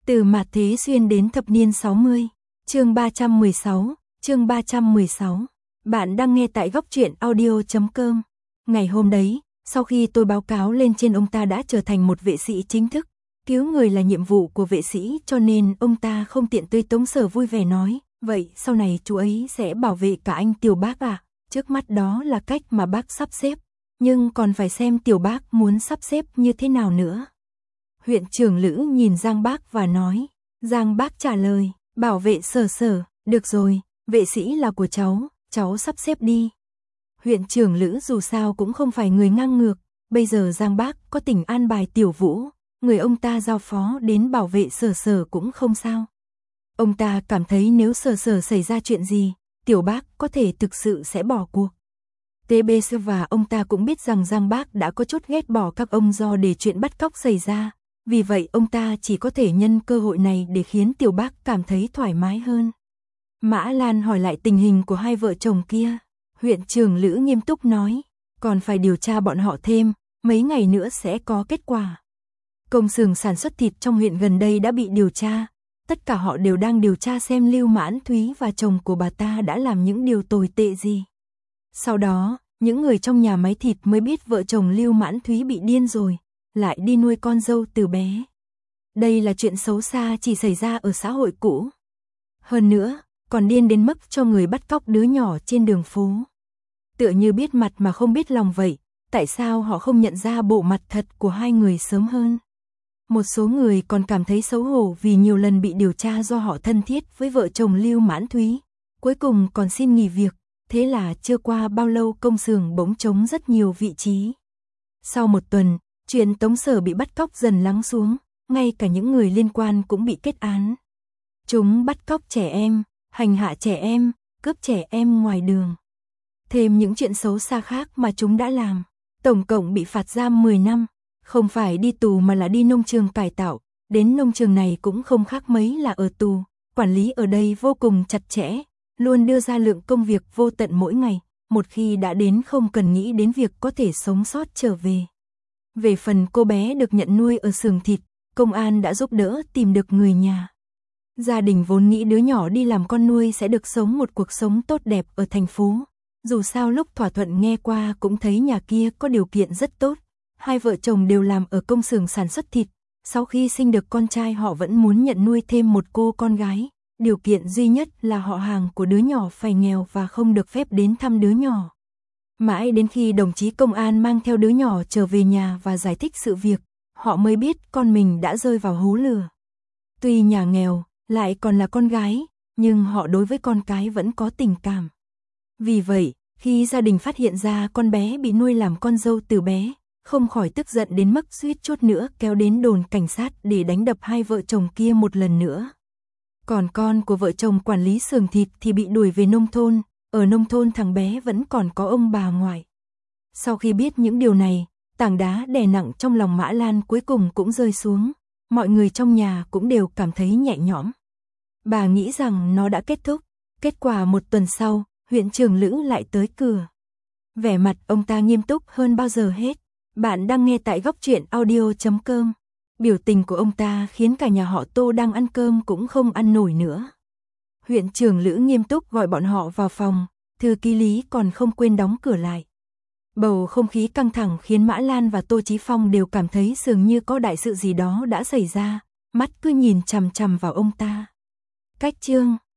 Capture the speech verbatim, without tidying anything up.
Từ mạt thế xuyên đến thập niên sáu mươi, chương ba trăm mười sáu, chương ba trăm mười sáu. Bạn đang nghe tại góc truyện audio chấm com. Ngày hôm đấy, sau khi tôi báo cáo lên trên ông ta đã trở thành một vệ sĩ chính thức, cứu người là nhiệm vụ của vệ sĩ cho nên ông ta không tiện tươi Tống Sở vui vẻ nói, vậy sau này chú ấy sẽ bảo vệ cả anh Tiểu Bác à? Trước mắt đó là cách mà bác sắp xếp, nhưng còn phải xem Tiểu Bác muốn sắp xếp như thế nào nữa. Huyện trưởng Lữ nhìn Giang Bác và nói, Giang Bác trả lời, bảo vệ Sở Sở, được rồi, vệ sĩ là của cháu, cháu sắp xếp đi. Huyện trưởng Lữ dù sao cũng không phải người ngang ngược, bây giờ Giang Bác có tình an bài Tiểu Vũ, người ông ta giao phó đến bảo vệ Sở Sở cũng không sao. Ông ta cảm thấy nếu Sở Sở xảy ra chuyện gì, Tiểu Bác có thể thực sự sẽ bỏ cuộc. tê bê xê và ông ta cũng biết rằng Giang Bác đã có chút ghét bỏ các ông do để chuyện bắt cóc xảy ra, vì vậy ông ta chỉ có thể nhân cơ hội này để khiến Tiểu Bác cảm thấy thoải mái hơn. Mã Lan hỏi lại tình hình của hai vợ chồng kia. Huyện trưởng Lữ nghiêm túc nói, còn phải điều tra bọn họ thêm, mấy ngày nữa sẽ có kết quả. Công xưởng sản xuất thịt trong huyện gần đây đã bị điều tra, tất cả họ đều đang điều tra xem Lưu Mãn Thúy và chồng của bà ta đã làm những điều tồi tệ gì. Sau đó, những người trong nhà máy thịt mới biết vợ chồng Lưu Mãn Thúy bị điên rồi, lại đi nuôi con dâu từ bé. Đây là chuyện xấu xa chỉ xảy ra ở xã hội cũ. Hơn nữa, còn điên đến mức cho người bắt cóc đứa nhỏ trên đường phố. Tựa như biết mặt mà không biết lòng vậy, tại sao họ không nhận ra bộ mặt thật của hai người sớm hơn? Một số người còn cảm thấy xấu hổ vì nhiều lần bị điều tra do họ thân thiết với vợ chồng Lưu Mãn Thúy, cuối cùng còn xin nghỉ việc, thế là chưa qua bao lâu công xưởng bỗng trống rất nhiều vị trí. Sau một tuần, chuyện Tống Sở bị bắt cóc dần lắng xuống, ngay cả những người liên quan cũng bị kết án. Chúng bắt cóc trẻ em, hành hạ trẻ em, cướp trẻ em ngoài đường. Thêm những chuyện xấu xa khác mà chúng đã làm, tổng cộng bị phạt giam mười năm, không phải đi tù mà là đi nông trường cải tạo, đến nông trường này cũng không khác mấy là ở tù, quản lý ở đây vô cùng chặt chẽ, luôn đưa ra lượng công việc vô tận mỗi ngày, một khi đã đến không cần nghĩ đến việc có thể sống sót trở về. Về phần cô bé được nhận nuôi ở xưởng thịt, công an đã giúp đỡ tìm được người nhà. Gia đình vốn nghĩ đứa nhỏ đi làm con nuôi sẽ được sống một cuộc sống tốt đẹp ở thành phố. Dù sao lúc thỏa thuận nghe qua cũng thấy nhà kia có điều kiện rất tốt. Hai vợ chồng đều làm ở công xưởng sản xuất thịt. Sau khi sinh được con trai họ vẫn muốn nhận nuôi thêm một cô con gái. Điều kiện duy nhất là họ hàng của đứa nhỏ phải nghèo và không được phép đến thăm đứa nhỏ. Mãi đến khi đồng chí công an mang theo đứa nhỏ trở về nhà và giải thích sự việc, họ mới biết con mình đã rơi vào hố lửa. Tuy nhà nghèo, lại còn là con gái, nhưng họ đối với con cái vẫn có tình cảm. Vì vậy, khi gia đình phát hiện ra con bé bị nuôi làm con dâu từ bé, không khỏi tức giận đến mức suýt chút nữa kéo đến đồn cảnh sát để đánh đập hai vợ chồng kia một lần nữa. Còn con của vợ chồng quản lý xưởng thịt thì bị đuổi về nông thôn, ở nông thôn thằng bé vẫn còn có ông bà ngoại. Sau khi biết những điều này, tảng đá đè nặng trong lòng Mã Lan cuối cùng cũng rơi xuống, mọi người trong nhà cũng đều cảm thấy nhẹ nhõm. Bà nghĩ rằng nó đã kết thúc, kết quả một tuần sau, huyện trưởng Lữ lại tới cửa. Vẻ mặt ông ta nghiêm túc hơn bao giờ hết. Bạn đang nghe tại góc truyện audio chấm com. Biểu tình của ông ta khiến cả nhà họ Tô đang ăn cơm cũng không ăn nổi nữa. Huyện trưởng Lữ nghiêm túc gọi bọn họ vào phòng, thư ký Lý còn không quên đóng cửa lại. Bầu không khí căng thẳng khiến Mã Lan và Tô Chí Phong đều cảm thấy dường như có đại sự gì đó đã xảy ra, mắt cứ nhìn chằm chằm vào ông ta. Cách chương